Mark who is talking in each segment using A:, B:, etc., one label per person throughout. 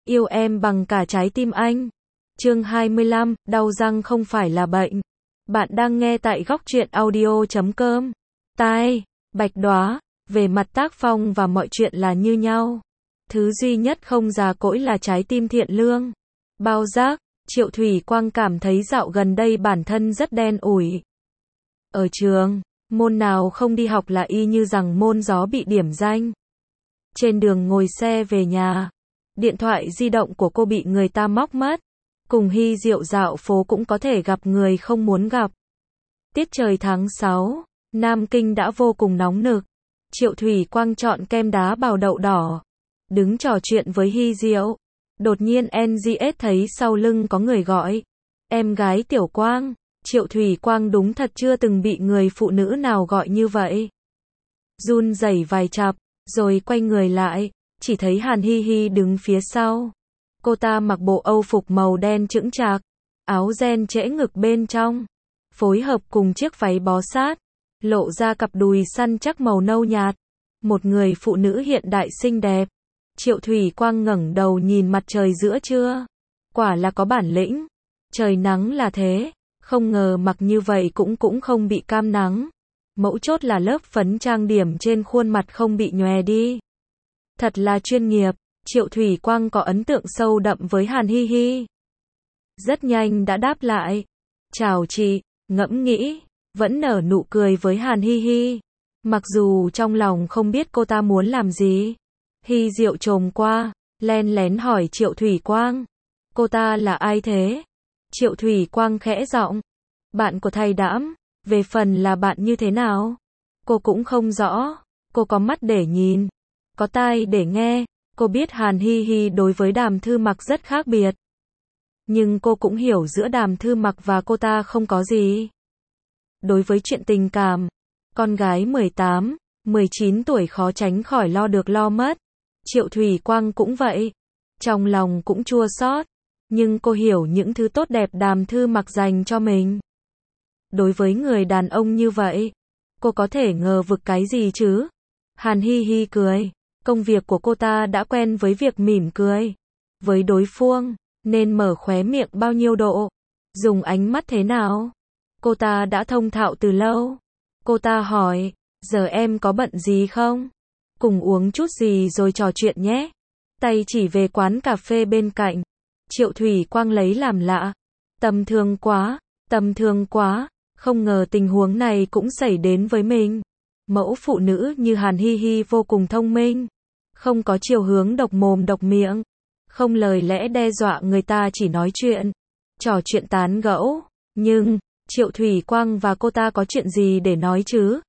A: Yêu em bằng cả trái tim anh. Chương 25, đau răng không phải là bệnh. Bạn đang nghe tại góc truyện audio.com. Tai, Bạch Đóa, về mặt tác phong và mọi chuyện là như nhau. Thứ duy nhất không già cỗi là trái tim thiện lương. Bao giác, Triệu Thủy Quang cảm thấy dạo gần đây bản thân rất đen ủi. Ở trường, môn nào không đi học là y như rằng môn gió bị điểm danh. Trên đường ngồi xe về nhà, điện thoại di động của cô bị người ta móc mất. Cùng Hy Diệu dạo phố cũng có thể gặp người không muốn gặp. Tiết trời tháng 6, Nam Kinh đã vô cùng nóng nực. Triệu Thủy Quang chọn kem đá bào đậu đỏ, đứng trò chuyện với Hy Diệu. Đột nhiên NGS thấy sau lưng có người gọi. Em gái Tiểu Quang. Triệu Thủy Quang đúng thật chưa từng bị người phụ nữ nào gọi như vậy. Run rẩy vài chặp, rồi quay người lại, chỉ thấy Hàn Hi Hi đứng phía sau. Cô ta mặc bộ âu phục màu đen chững chạc, áo ren trễ ngực bên trong, phối hợp cùng chiếc váy bó sát, lộ ra cặp đùi săn chắc màu nâu nhạt. Một người phụ nữ hiện đại xinh đẹp. Triệu Thủy Quang ngẩng đầu nhìn mặt trời giữa trưa. Quả là có bản lĩnh. Trời nắng là thế, không ngờ mặc như vậy cũng không bị cam nắng. Mấu chốt là lớp phấn trang điểm trên khuôn mặt không bị nhòe đi. Thật là chuyên nghiệp. Triệu Thủy Quang có ấn tượng sâu đậm với Hàn Hi Hi. Rất nhanh đã đáp lại. Chào chị, ngẫm nghĩ, vẫn nở nụ cười với Hàn Hi Hi. Mặc dù trong lòng không biết cô ta muốn làm gì. Hy Diệu chồm qua, len lén hỏi Triệu Thủy Quang. Cô ta là ai thế? Triệu Thủy Quang khẽ giọng. Bạn của thầy Đãm. Về phần là bạn như thế nào? Cô cũng không rõ. Cô có mắt để nhìn, có tai để nghe. Cô biết Hàn Hi Hi đối với Đàm Thư Mặc rất khác biệt. Nhưng cô cũng hiểu giữa Đàm Thư Mặc và cô ta không có gì. Đối với chuyện tình cảm, con gái 18, 19 tuổi khó tránh khỏi lo được lo mất. Triệu Thủy Quang cũng vậy. Trong lòng cũng chua xót. Nhưng cô hiểu những thứ tốt đẹp Đàm Thư Mặc dành cho mình. Đối với người đàn ông như vậy, cô có thể ngờ vực cái gì chứ? Hàn Hi Hi cười. Công việc của cô ta đã quen với việc mỉm cười với đối phương, nên mở khóe miệng bao nhiêu độ, dùng ánh mắt thế nào, cô ta đã thông thạo từ lâu. Cô ta hỏi, giờ em có bận gì không? Cùng uống chút gì rồi trò chuyện nhé. Tay chỉ về quán cà phê bên cạnh. Triệu Thủy Quang lấy làm lạ. Tầm thường quá, không ngờ tình huống này cũng xảy đến với mình. Mẫu phụ nữ như Hàn Hi Hi vô cùng thông minh, không có chiều hướng độc mồm độc miệng, không lời lẽ đe dọa người ta, chỉ nói chuyện, trò chuyện tán gẫu. Nhưng, Triệu Thủy Quang và cô ta có chuyện gì để nói chứ?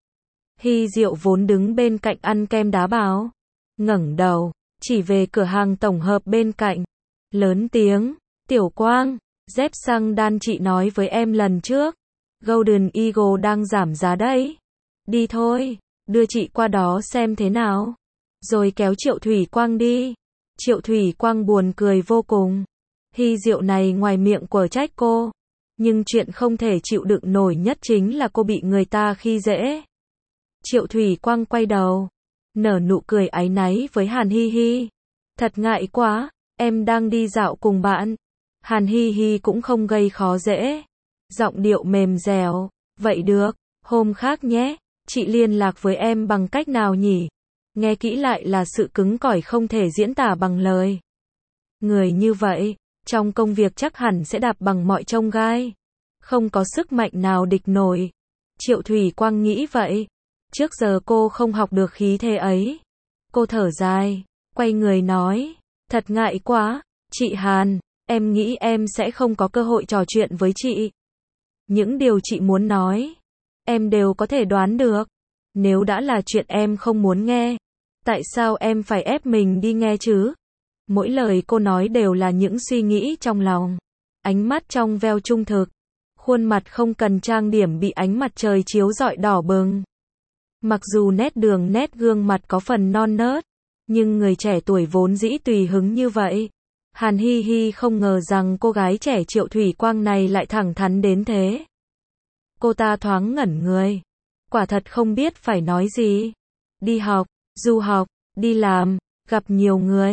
A: Hy Diệu vốn đứng bên cạnh ăn kem đá bào, ngẩng đầu, chỉ về cửa hàng tổng hợp bên cạnh, lớn tiếng, Tiểu Quang, dép xăng đan chị nói với em lần trước, Golden Eagle đang giảm giá đấy. Đi thôi, đưa chị qua đó xem thế nào. Rồi kéo Triệu Thủy Quang đi. Triệu Thủy Quang buồn cười vô cùng. Hy Diệu này ngoài miệng quở trách cô, nhưng chuyện không thể chịu đựng nổi nhất chính là cô bị người ta khi dễ. Triệu Thủy Quang quay đầu, nở nụ cười áy náy với Hàn Hi Hi. Thật ngại quá, em đang đi dạo cùng bạn. Hàn Hi Hi cũng không gây khó dễ. Giọng điệu mềm dẻo, vậy được, hôm khác nhé. Chị liên lạc với em bằng cách nào nhỉ? Nghe kỹ lại là sự cứng cỏi không thể diễn tả bằng lời. Người như vậy, trong công việc chắc hẳn sẽ đạp bằng mọi chông gai. Không có sức mạnh nào địch nổi. Triệu Thủy Quang nghĩ vậy. Trước giờ cô không học được khí thế ấy. Cô thở dài, quay người nói. Thật ngại quá, chị Hàn, em nghĩ em sẽ không có cơ hội trò chuyện với chị. Những điều chị muốn nói, em đều có thể đoán được. Nếu đã là chuyện em không muốn nghe, tại sao em phải ép mình đi nghe chứ? Mỗi lời cô nói đều là những suy nghĩ trong lòng. Ánh mắt trong veo trung thực. Khuôn mặt không cần trang điểm bị ánh mặt trời chiếu rọi đỏ bừng. Mặc dù nét gương mặt có phần non nớt, nhưng người trẻ tuổi vốn dĩ tùy hứng như vậy. Hàn Hi Hi không ngờ rằng cô gái trẻ Triệu Thủy Quang này lại thẳng thắn đến thế. Cô ta thoáng ngẩn người. Quả thật không biết phải nói gì. Đi học, du học, đi làm, gặp nhiều người,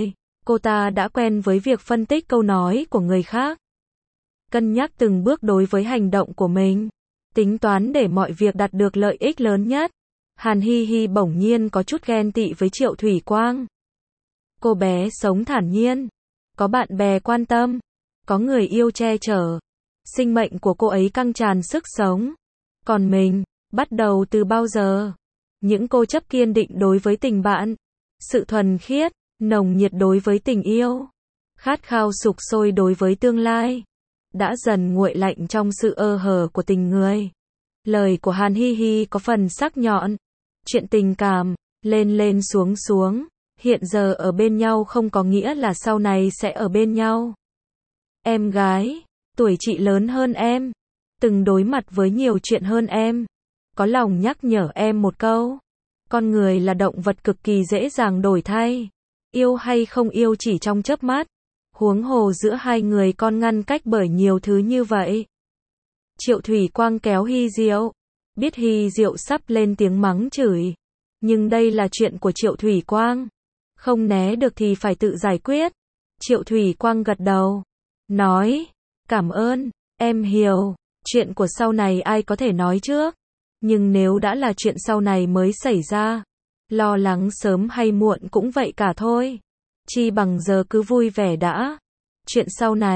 A: Cô ta đã quen với việc phân tích câu nói của người khác, cân nhắc từng bước đối với hành động của mình, tính toán để mọi việc đạt được lợi ích lớn nhất. Hàn Hi Hi bỗng nhiên có chút ghen tị với Triệu Thủy Quang. Cô bé sống thản nhiên, có bạn bè quan tâm, có người yêu che chở. Sinh mệnh của cô ấy căng tràn sức sống. Còn mình, bắt đầu từ bao giờ? Những cố chấp kiên định đối với tình bạn, sự thuần khiết, nồng nhiệt đối với tình yêu, khát khao sục sôi đối với tương lai, đã dần nguội lạnh trong sự ơ hở của tình người. Lời của Hàn Hi Hi có phần sắc nhọn. Chuyện tình cảm, lên lên xuống xuống, hiện giờ ở bên nhau không có nghĩa là sau này sẽ ở bên nhau. Em gái, tuổi chị lớn hơn em, từng đối mặt với nhiều chuyện hơn em, có lòng nhắc nhở em một câu. Con người là động vật cực kỳ dễ dàng đổi thay. Yêu hay không yêu chỉ trong chớp mắt. Huống hồ giữa hai người con ngăn cách bởi nhiều thứ như vậy. Triệu Thủy Quang kéo Hy Diệu. Biết Hy Diệu sắp lên tiếng mắng chửi. Nhưng đây là chuyện của Triệu Thủy Quang. Không né được thì phải tự giải quyết. Triệu Thủy Quang gật đầu. Nói. Cảm ơn, em hiểu. Chuyện của sau này ai có thể nói trước. Nhưng nếu đã là chuyện sau này mới xảy ra, lo lắng sớm hay muộn cũng vậy cả thôi. Chi bằng giờ cứ vui vẻ đã. Chuyện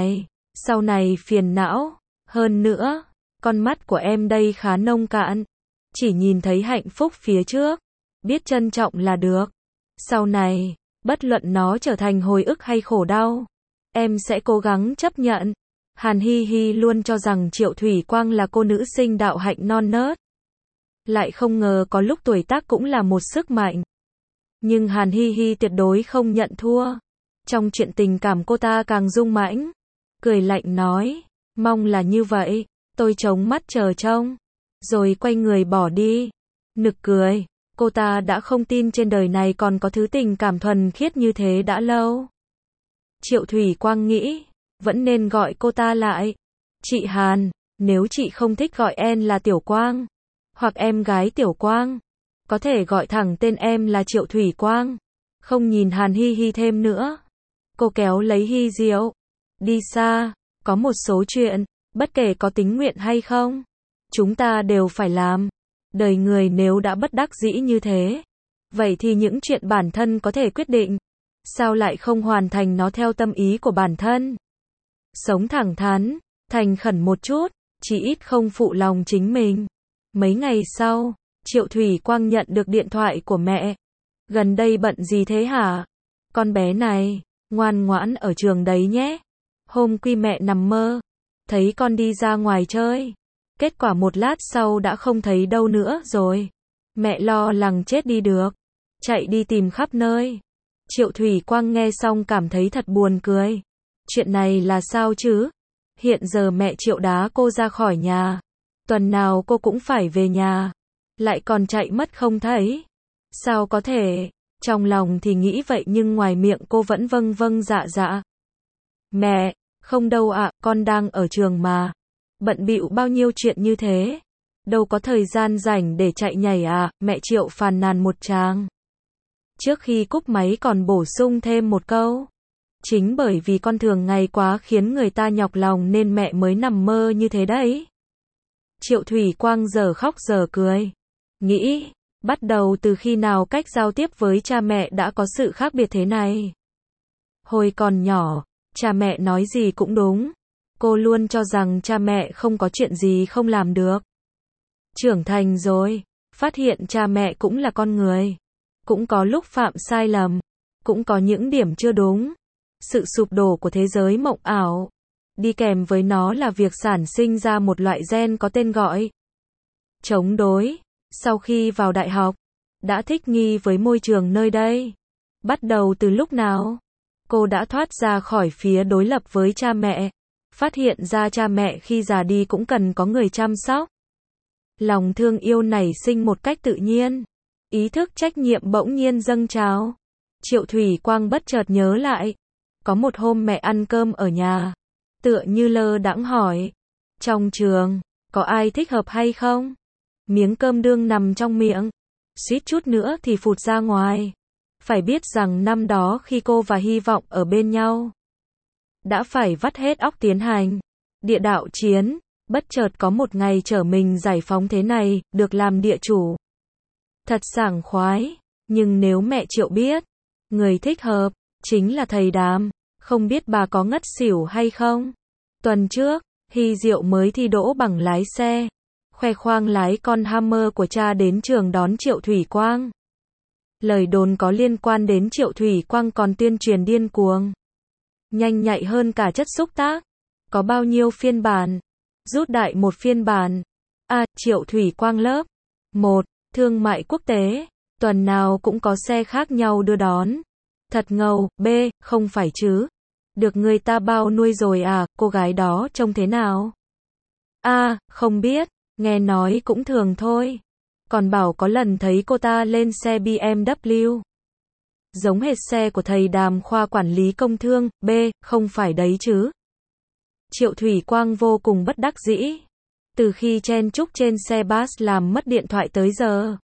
A: sau này phiền não. Hơn nữa, con mắt của em đây khá nông cạn. Chỉ nhìn thấy hạnh phúc phía trước. Biết trân trọng là được. Sau này, bất luận nó trở thành hồi ức hay khổ đau, em sẽ cố gắng chấp nhận. Hàn Hi Hi luôn cho rằng Triệu Thủy Quang là cô nữ sinh đạo hạnh non nớt. Lại không ngờ có lúc tuổi tác cũng là một sức mạnh. Nhưng Hàn Hi Hi tuyệt đối không nhận thua. Trong chuyện tình cảm cô ta càng dũng mãnh. Cười lạnh nói, mong là như vậy, tôi chống mắt chờ trông. Rồi quay người bỏ đi. Nực cười, cô ta đã không tin trên đời này còn có thứ tình cảm thuần khiết như thế đã lâu. Triệu Thủy Quang nghĩ, vẫn nên gọi cô ta lại. Chị Hàn, nếu chị không thích gọi em là Tiểu Quang, hoặc em gái Tiểu Quang, có thể gọi thẳng tên em là Triệu Thủy Quang. Không nhìn Hàn Hi Hi thêm nữa. Cô kéo lấy Hy Diệu. Đi xa, có một số chuyện, bất kể có tính nguyện hay không, chúng ta đều phải làm. Đời người nếu đã bất đắc dĩ như thế, vậy thì những chuyện bản thân có thể quyết định, sao lại không hoàn thành nó theo tâm ý của bản thân? Sống thẳng thắn, thành khẩn một chút, chỉ ít không phụ lòng chính mình. Mấy ngày sau, Triệu Thủy Quang nhận được điện thoại của mẹ. Gần đây bận gì thế hả? Con bé này, ngoan ngoãn ở trường đấy nhé. Hôm quy mẹ nằm mơ, thấy con đi ra ngoài chơi. Kết quả một lát sau đã không thấy đâu nữa rồi. Mẹ lo lắng chết đi được. Chạy đi tìm khắp nơi. Triệu Thủy Quang nghe xong cảm thấy thật buồn cười. Chuyện này là sao chứ? Hiện giờ mẹ Triệu đá cô ra khỏi nhà. Tuần nào cô cũng phải về nhà. Lại còn chạy mất không thấy. Sao có thể? Trong lòng thì nghĩ vậy nhưng ngoài miệng cô vẫn vâng vâng dạ dạ. Mẹ, không đâu ạ, con đang ở trường mà. Bận bịu bao nhiêu chuyện như thế. Đâu có thời gian rảnh để chạy nhảy à, mẹ Triệu phàn nàn một tràng. Trước khi cúp máy còn bổ sung thêm một câu. Chính bởi vì con thường ngày quá khiến người ta nhọc lòng nên mẹ mới nằm mơ như thế đấy. Triệu Thủy Quang giờ khóc giờ cười. Nghĩ, bắt đầu từ khi nào cách giao tiếp với cha mẹ đã có sự khác biệt thế này. Hồi còn nhỏ, cha mẹ nói gì cũng đúng. Cô luôn cho rằng cha mẹ không có chuyện gì không làm được. Trưởng thành rồi, phát hiện cha mẹ cũng là con người. Cũng có lúc phạm sai lầm. Cũng có những điểm chưa đúng. Sự sụp đổ của thế giới mộng ảo. Đi kèm với nó là việc sản sinh ra một loại gen có tên gọi chống đối. Sau khi vào đại học, đã thích nghi với môi trường nơi đây. Bắt đầu từ lúc nào? Cô đã thoát ra khỏi phía đối lập với cha mẹ. Phát hiện ra cha mẹ khi già đi cũng cần có người chăm sóc. Lòng thương yêu nảy sinh một cách tự nhiên. Ý thức trách nhiệm bỗng nhiên dâng trào. Triệu Thủy Quang bất chợt nhớ lại. Có một hôm mẹ ăn cơm ở nhà. Tựa như lơ đãng hỏi. Trong trường, có ai thích hợp hay không? Miếng cơm đương nằm trong miệng. Suýt chút nữa thì phụt ra ngoài. Phải biết rằng năm đó khi cô và Hy vọng ở bên nhau, đã phải vắt hết óc tiến hành địa đạo chiến, bất chợt có một ngày trở mình giải phóng thế này, được làm địa chủ. Thật sảng khoái, nhưng nếu mẹ Triệu biết, người thích hợp, chính là thầy Đàm, không biết bà có ngất xỉu hay không? Tuần trước, Hy Diệu mới thi đỗ bằng lái xe, khoe khoang lái con Hummer của cha đến trường đón Triệu Thủy Quang. Lời đồn có liên quan đến Triệu Thủy Quang còn tuyên truyền điên cuồng, nhanh nhạy hơn cả chất xúc tác. Có bao nhiêu phiên bản? Rút đại một phiên bản. A. Triệu Thủy Quang lớp 1, thương mại quốc tế, tuần nào cũng có xe khác nhau đưa đón. Thật ngầu. B. Không phải chứ. Được người ta bao nuôi rồi à, cô gái đó trông thế nào? A. Không biết, nghe nói cũng thường thôi. Còn bảo có lần thấy cô ta lên xe BMW. Giống hệt xe của thầy Đàm khoa quản lý công thương. B. Không phải đấy chứ. Triệu Thủy Quang vô cùng bất đắc dĩ. Từ khi chen chúc trên xe bus làm mất điện thoại tới giờ,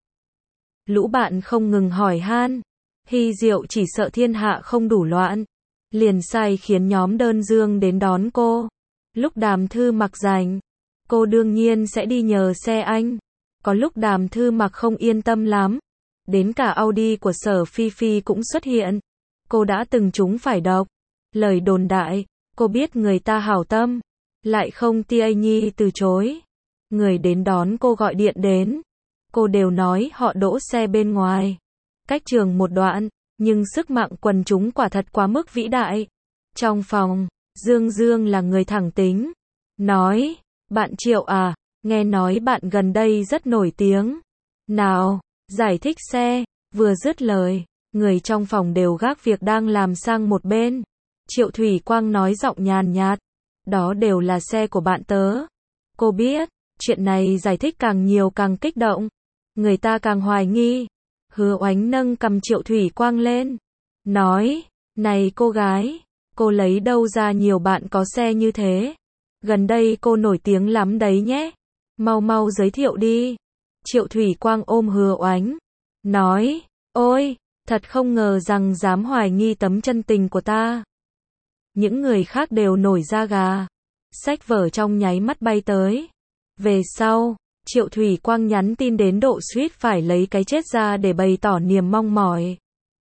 A: lũ bạn không ngừng hỏi han. Hy Diệu chỉ sợ thiên hạ không đủ loạn, liền sai khiến nhóm đơn dương đến đón cô. Lúc Đàm Thư Mặc rảnh, cô đương nhiên sẽ đi nhờ xe anh. Có lúc Đàm Thư Mặc không yên tâm lắm, đến cả Audi của Sở Phi Phi cũng xuất hiện. Cô đã từng trúng phải độc. Lời đồn đại, cô biết người ta hảo tâm, lại không tia nhi từ chối. Người đến đón cô gọi điện đến, cô đều nói họ đỗ xe bên ngoài, cách trường một đoạn, nhưng sức mạnh quần chúng quả thật quá mức vĩ đại. Trong phòng, Dương Dương là người thẳng tính, nói, bạn Triệu à, nghe nói bạn gần đây rất nổi tiếng. Nào, giải thích xe. Vừa dứt lời, người trong phòng đều gác việc đang làm sang một bên. Triệu Thủy Quang nói giọng nhàn nhạt, đó đều là xe của bạn tớ. Cô biết, chuyện này giải thích càng nhiều càng kích động, người ta càng hoài nghi. Hứa Oánh nâng cầm Triệu Thủy Quang lên, nói, này cô gái, cô lấy đâu ra nhiều bạn có xe như thế? Gần đây cô nổi tiếng lắm đấy nhé, mau mau giới thiệu đi. Triệu Thủy Quang ôm Hứa Oánh, nói, ôi, thật không ngờ rằng dám hoài nghi tấm chân tình của ta. Những người khác đều nổi da gà, sách vở trong nháy mắt bay tới. Về sau, Triệu Thủy Quang nhắn tin đến độ suýt phải lấy cái chết ra để bày tỏ niềm mong mỏi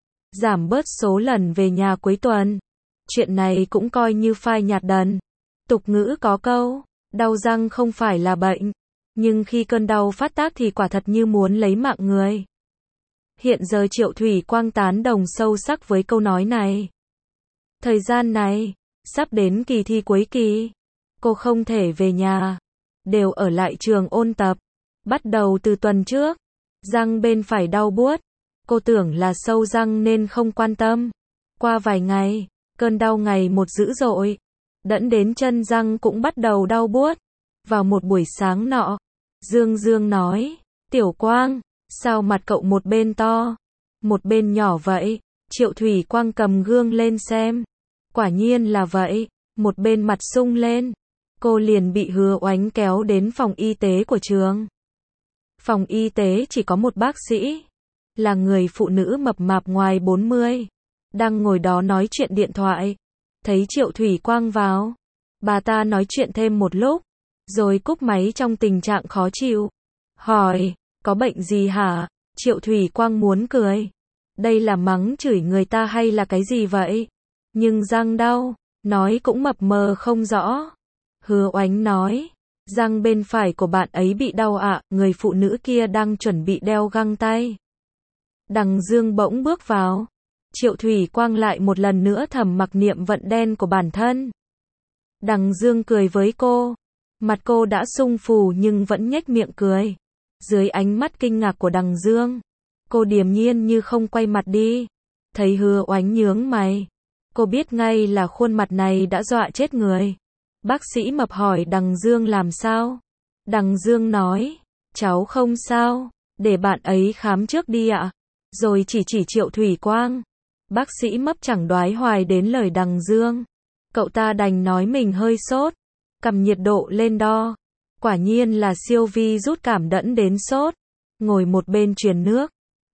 A: giảm bớt số lần về nhà cuối tuần. Chuyện này cũng coi như phai nhạt dần. Tục ngữ có câu, đau răng không phải là bệnh, nhưng khi cơn đau phát tác thì quả thật như muốn lấy mạng người. Hiện giờ Triệu Thủy Quang tán đồng sâu sắc với câu nói này. Thời gian này, sắp đến kỳ thi cuối kỳ, cô không thể về nhà, đều ở lại trường ôn tập. Bắt đầu từ tuần trước, răng bên phải đau buốt, cô tưởng là sâu răng nên không quan tâm. Qua vài ngày, cơn đau ngày một dữ dội, đẫn đến chân răng cũng bắt đầu đau buốt. Vào một buổi sáng nọ, Dương Dương nói, Tiểu Quang, sao mặt cậu một bên to, một bên nhỏ vậy? Triệu Thủy Quang cầm gương lên xem. Quả nhiên là vậy, một bên mặt sung lên. Cô liền bị Hứa Oánh kéo đến phòng y tế của trường. Phòng y tế chỉ có một bác sĩ, là người phụ nữ mập mạp ngoài 40, đang ngồi đó nói chuyện điện thoại. Thấy Triệu Thủy Quang vào, bà ta nói chuyện thêm một lúc, rồi cúp máy trong tình trạng khó chịu. Hỏi, có bệnh gì hả? Triệu Thủy Quang muốn cười. Đây là mắng chửi người ta hay là cái gì vậy? Nhưng răng đau, nói cũng mập mờ không rõ. Hứa Oánh nói, răng bên phải của bạn ấy bị đau ạ. Người phụ nữ kia đang chuẩn bị đeo găng tay. Đằng Dương bỗng bước vào. Triệu Thủy Quang lại một lần nữa thầm mặc niệm vận đen của bản thân. Đằng Dương cười với cô. Mặt cô đã sưng phù nhưng vẫn nhếch miệng cười. Dưới ánh mắt kinh ngạc của đằng Dương, cô điềm nhiên như không quay mặt đi. Thấy Hứa Oánh nhướng mày, cô biết ngay là khuôn mặt này đã dọa chết người. Bác sĩ mập hỏi đằng Dương làm sao? Đằng Dương nói, cháu không sao, để bạn ấy khám trước đi ạ. Rồi chỉ Triệu Thủy Quang. Bác sĩ mập chẳng đoái hoài đến lời đằng Dương. Cậu ta đành nói mình hơi sốt, cầm nhiệt độ lên đo. Quả nhiên là siêu vi rút cảm đẫn đến sốt. Ngồi một bên truyền nước.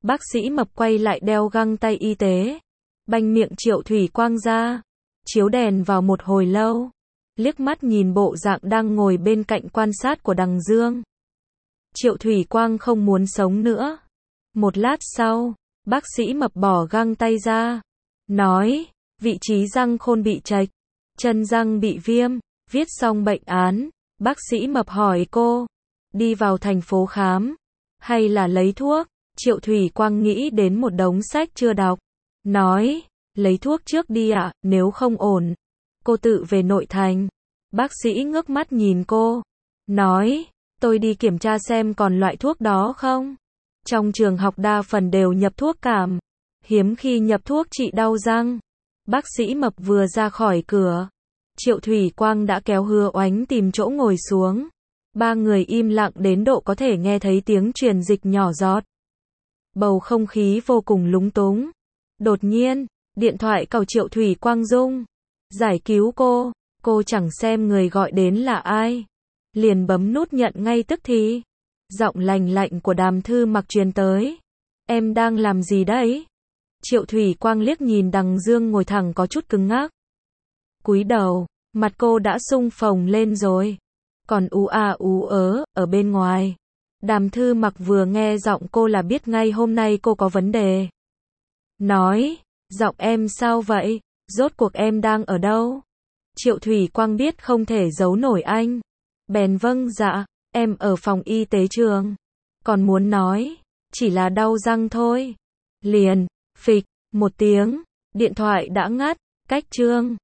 A: Bác sĩ Mập quay lại đeo găng tay y tế. Banh miệng Triệu Thủy Quang ra. Chiếu đèn vào một hồi lâu. Liếc mắt nhìn bộ dạng đang ngồi bên cạnh quan sát của Đằng Dương. Triệu Thủy Quang không muốn sống nữa. Một lát sau, bác sĩ Mập bỏ găng tay ra. Nói, vị trí răng khôn bị chệch, chân răng bị viêm, viết xong bệnh án. Bác sĩ Mập hỏi cô, đi vào thành phố khám, hay là lấy thuốc? Triệu Thủy Quang nghĩ đến một đống sách chưa đọc. Nói, lấy thuốc trước đi ạ, nếu không ổn, cô tự về nội thành. Bác sĩ ngước mắt nhìn cô. Nói, tôi đi kiểm tra xem còn loại thuốc đó không? Trong trường học đa phần đều nhập thuốc cảm. Hiếm khi nhập thuốc trị đau răng. Bác sĩ Mập vừa ra khỏi cửa. Triệu Thủy Quang đã kéo Hứa Oánh tìm chỗ ngồi xuống. Ba người im lặng đến độ có thể nghe thấy tiếng truyền dịch nhỏ giọt. Bầu không khí vô cùng lúng túng. Đột nhiên, điện thoại càu Triệu Thủy Quang rung. Giải cứu cô chẳng xem người gọi đến là ai. Liền bấm nút nhận ngay tức thì. Giọng lành lạnh của Đàm Thư Mặc truyền tới. Em đang làm gì đấy? Triệu Thủy Quang liếc nhìn Đằng Dương ngồi thẳng có chút cứng ngắc. Cúi đầu, mặt cô đã sưng phồng lên rồi. Còn ú ớ, ở bên ngoài. Đàm Thư Mặc vừa nghe giọng cô là biết ngay hôm nay cô có vấn đề. Nói, giọng em sao vậy? Rốt cuộc em đang ở đâu? Triệu Thủy Quang biết không thể giấu nổi anh. Bèn vâng dạ, em ở phòng y tế trường. Còn muốn nói, chỉ là đau răng thôi. Liền, phịch, một tiếng, điện thoại đã ngắt, cách chương.